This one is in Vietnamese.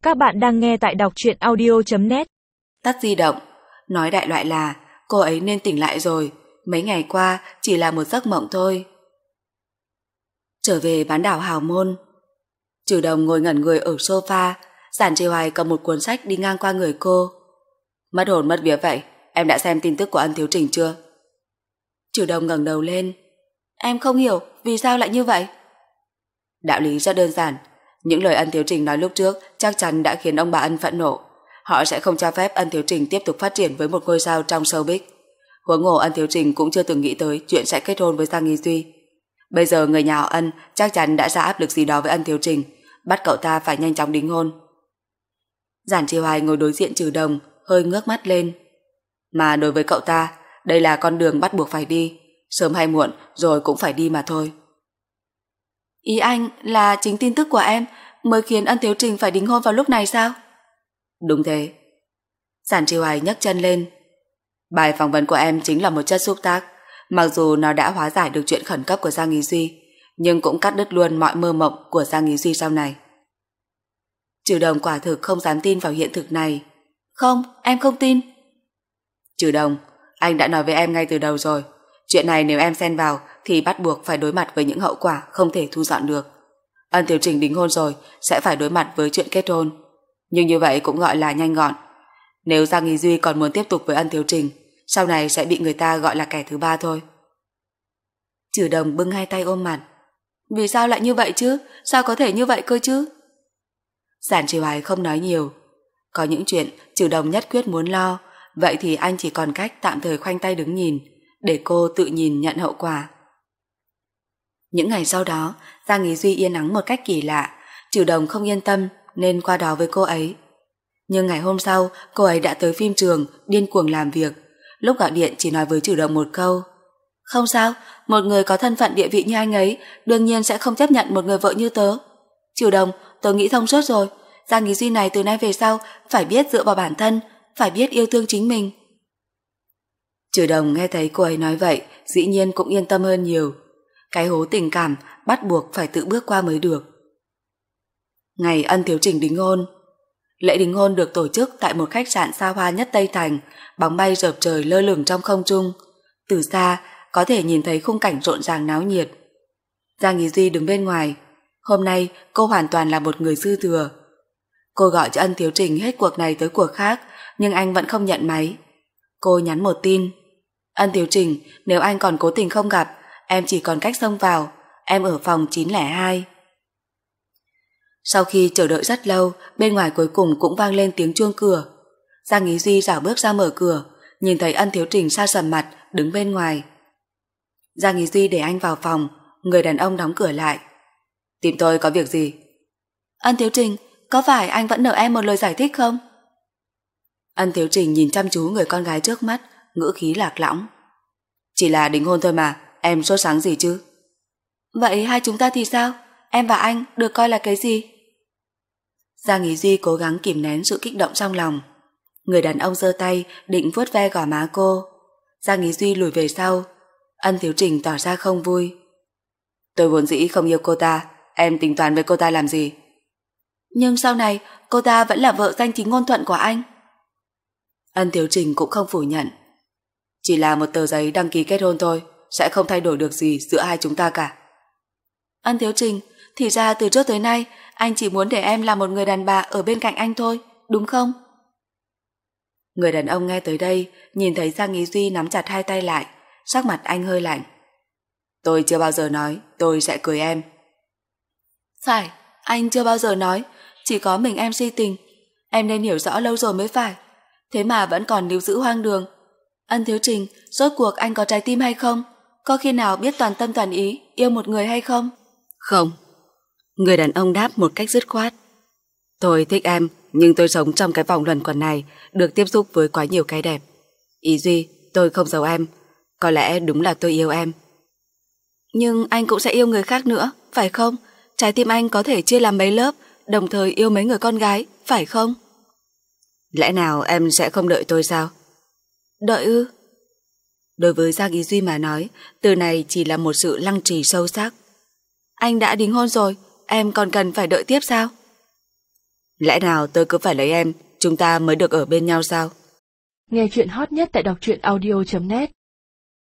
Các bạn đang nghe tại đọc truyện audio.net. Tắt di động, nói đại loại là cô ấy nên tỉnh lại rồi, mấy ngày qua chỉ là một giấc mộng thôi. Trở về bán đảo Hào Môn, Trừ Đồng ngồi ngẩn người ở sofa, Giản Trì Hoài cầm một cuốn sách đi ngang qua người cô. Mất hồn mất vía vậy, em đã xem tin tức của Ân Thiếu Trình chưa? Trừ Đồng ngẩng đầu lên. Em không hiểu, vì sao lại như vậy? Đạo lý rất đơn giản, những lời Ân Thiếu Trình nói lúc trước chắc chắn đã khiến ông bà Ân phẫn nộ. Họ sẽ không cho phép Ân Thiếu Trình tiếp tục phát triển với một ngôi sao trong showbiz. Huống hồ Ân Thiếu Trình cũng chưa từng nghĩ tới chuyện sẽ kết hôn với Giang Nghi Duy. Bây giờ người nhà họ Ân chắc chắn đã ra áp lực gì đó với Ân Thiếu Trình, bắt cậu ta phải nhanh chóng đính hôn. Giản Trì Hoài ngồi đối diện Trừ Đồng, hơi ngước mắt lên. Mà đối với cậu ta, đây là con đường bắt buộc phải đi, sớm hay muộn rồi cũng phải đi mà thôi. Ý anh là chính tin tức của em mới khiến Ân Thiếu Trình phải đính hôn vào lúc này sao? Đúng thế. Giản Trì Hoài nhấc chân lên. Bài phỏng vấn của em chính là một chất xúc tác, mặc dù nó đã hóa giải được chuyện khẩn cấp của Giang Nghi Duy, nhưng cũng cắt đứt luôn mọi mơ mộng của Giang Nghi Duy sau này. Trừ Đồng quả thực không dám tin vào hiện thực này. Không, em không tin. Trừ Đồng, anh đã nói với em ngay từ đầu rồi, chuyện này nếu em xen vào thì bắt buộc phải đối mặt với những hậu quả không thể thu dọn được. Ân Thiếu Trình đính hôn rồi sẽ phải đối mặt với chuyện kết hôn, nhưng như vậy cũng gọi là nhanh gọn. Nếu Giang Nghi Duy còn muốn tiếp tục với Ân Thiếu Trình, sau này sẽ bị người ta gọi là kẻ thứ ba thôi. Trừ Đồng bưng hai tay ôm mặt. Vì sao lại như vậy chứ? Sao có thể như vậy cơ chứ? Giản Trì Hoài không nói nhiều. Có những chuyện Trừ Đồng nhất quyết muốn lo, vậy thì anh chỉ còn cách tạm thời khoanh tay đứng nhìn, để cô tự nhìn nhận hậu quả. Những ngày sau đó, Giang Nghi Duy yên ắng một cách kỳ lạ. Trừ Đồng không yên tâm nên qua đó với cô ấy. Nhưng ngày hôm sau, cô ấy đã tới phim trường điên cuồng làm việc. Lúc gọi điện chỉ nói với Trừ Đồng một câu: Không sao, một người có thân phận địa vị như anh ấy đương nhiên sẽ không chấp nhận một người vợ như tớ. Trừ Đồng, tớ nghĩ thông suốt rồi. Giang Nghi Duy này từ nay về sau phải biết dựa vào bản thân, phải biết yêu thương chính mình. Trừ Đồng nghe thấy cô ấy nói vậy, dĩ nhiên cũng yên tâm hơn nhiều. Cái hố tình cảm bắt buộc phải tự bước qua mới được. Ngày Ân Thiếu Trình đính hôn. Lễ đính hôn được tổ chức tại một khách sạn xa hoa nhất Tây Thành, bóng bay rợp trời lơ lửng trong không trung. Từ xa có thể nhìn thấy khung cảnh rộn ràng náo nhiệt. Giang Nghi Duy đứng bên ngoài. Hôm nay cô hoàn toàn là một người dư thừa. Cô gọi cho Ân Thiếu Trình hết cuộc này tới cuộc khác, nhưng anh vẫn không nhận máy. Cô nhắn một tin: Ân Thiếu Trình, nếu anh còn cố tình không gặp, em chỉ còn cách xông vào. Em ở phòng 902. Sau khi chờ đợi rất lâu, bên ngoài cuối cùng cũng vang lên tiếng chuông cửa. Giang Nghi Duy rảo bước ra mở cửa, nhìn thấy Ân Thiếu Trình sa sầm mặt đứng bên ngoài. Giang Nghi Duy để anh vào phòng, người đàn ông đóng cửa lại. Tìm tôi có việc gì? Ân Thiếu Trình, có phải anh vẫn nợ em một lời giải thích không? Ân Thiếu Trình nhìn chăm chú người con gái trước mắt, ngữ khí lạc lõng. Chỉ là đính hôn thôi mà, em sốt sáng gì chứ? Vậy hai chúng ta thì sao? Em và anh được coi là cái gì? Giang Nghi Duy cố gắng kìm nén sự kích động trong lòng. Người đàn ông giơ tay định vuốt ve gò má cô. Giang Nghi Duy lùi về sau. Ân Thiếu Trình tỏ ra không vui. Tôi vốn dĩ không yêu cô ta, em tính toán với cô ta làm gì? Nhưng sau này cô ta vẫn là vợ danh chính ngôn thuận của anh. Ân Thiếu Trình cũng không phủ nhận. Chỉ là một tờ giấy đăng ký kết hôn thôi, sẽ không thay đổi được gì giữa hai chúng ta cả. Ân Thiếu Trình, thì ra từ trước tới nay anh chỉ muốn để em là một người đàn bà ở bên cạnh anh thôi, đúng không? Người đàn ông nghe tới đây, nhìn thấy Giang Nghi Duy nắm chặt hai tay lại, sắc mặt anh hơi lạnh. Tôi chưa bao giờ nói tôi sẽ cưới em. Phải, anh chưa bao giờ nói, chỉ có mình em si tình. Em nên hiểu rõ lâu rồi mới phải, thế mà vẫn còn níu giữ hoang đường. Ân Thiếu Trình, rốt cuộc anh có trái tim hay không? Có khi nào biết toàn tâm toàn ý yêu một người hay không? Không. Người đàn ông đáp một cách dứt khoát. Tôi thích em, nhưng tôi sống trong cái vòng luẩn quẩn này, được tiếp xúc với quá nhiều cái đẹp. Ý Duy, tôi không giấu em, có lẽ đúng là tôi yêu em. Nhưng anh cũng sẽ yêu người khác nữa, phải không? Trái tim anh có thể chia làm mấy lớp, đồng thời yêu mấy người con gái, phải không? Lẽ nào em sẽ không đợi tôi sao? Đợi ư? Đối với Giang Ý Duy mà nói, từ này chỉ là một sự lăng trì sâu sắc. Anh đã đính hôn rồi, em còn cần phải đợi tiếp sao? Lẽ nào tôi cứ phải lấy em, chúng ta mới được ở bên nhau sao? Nghe chuyện hot nhất tại đọc truyện audio.net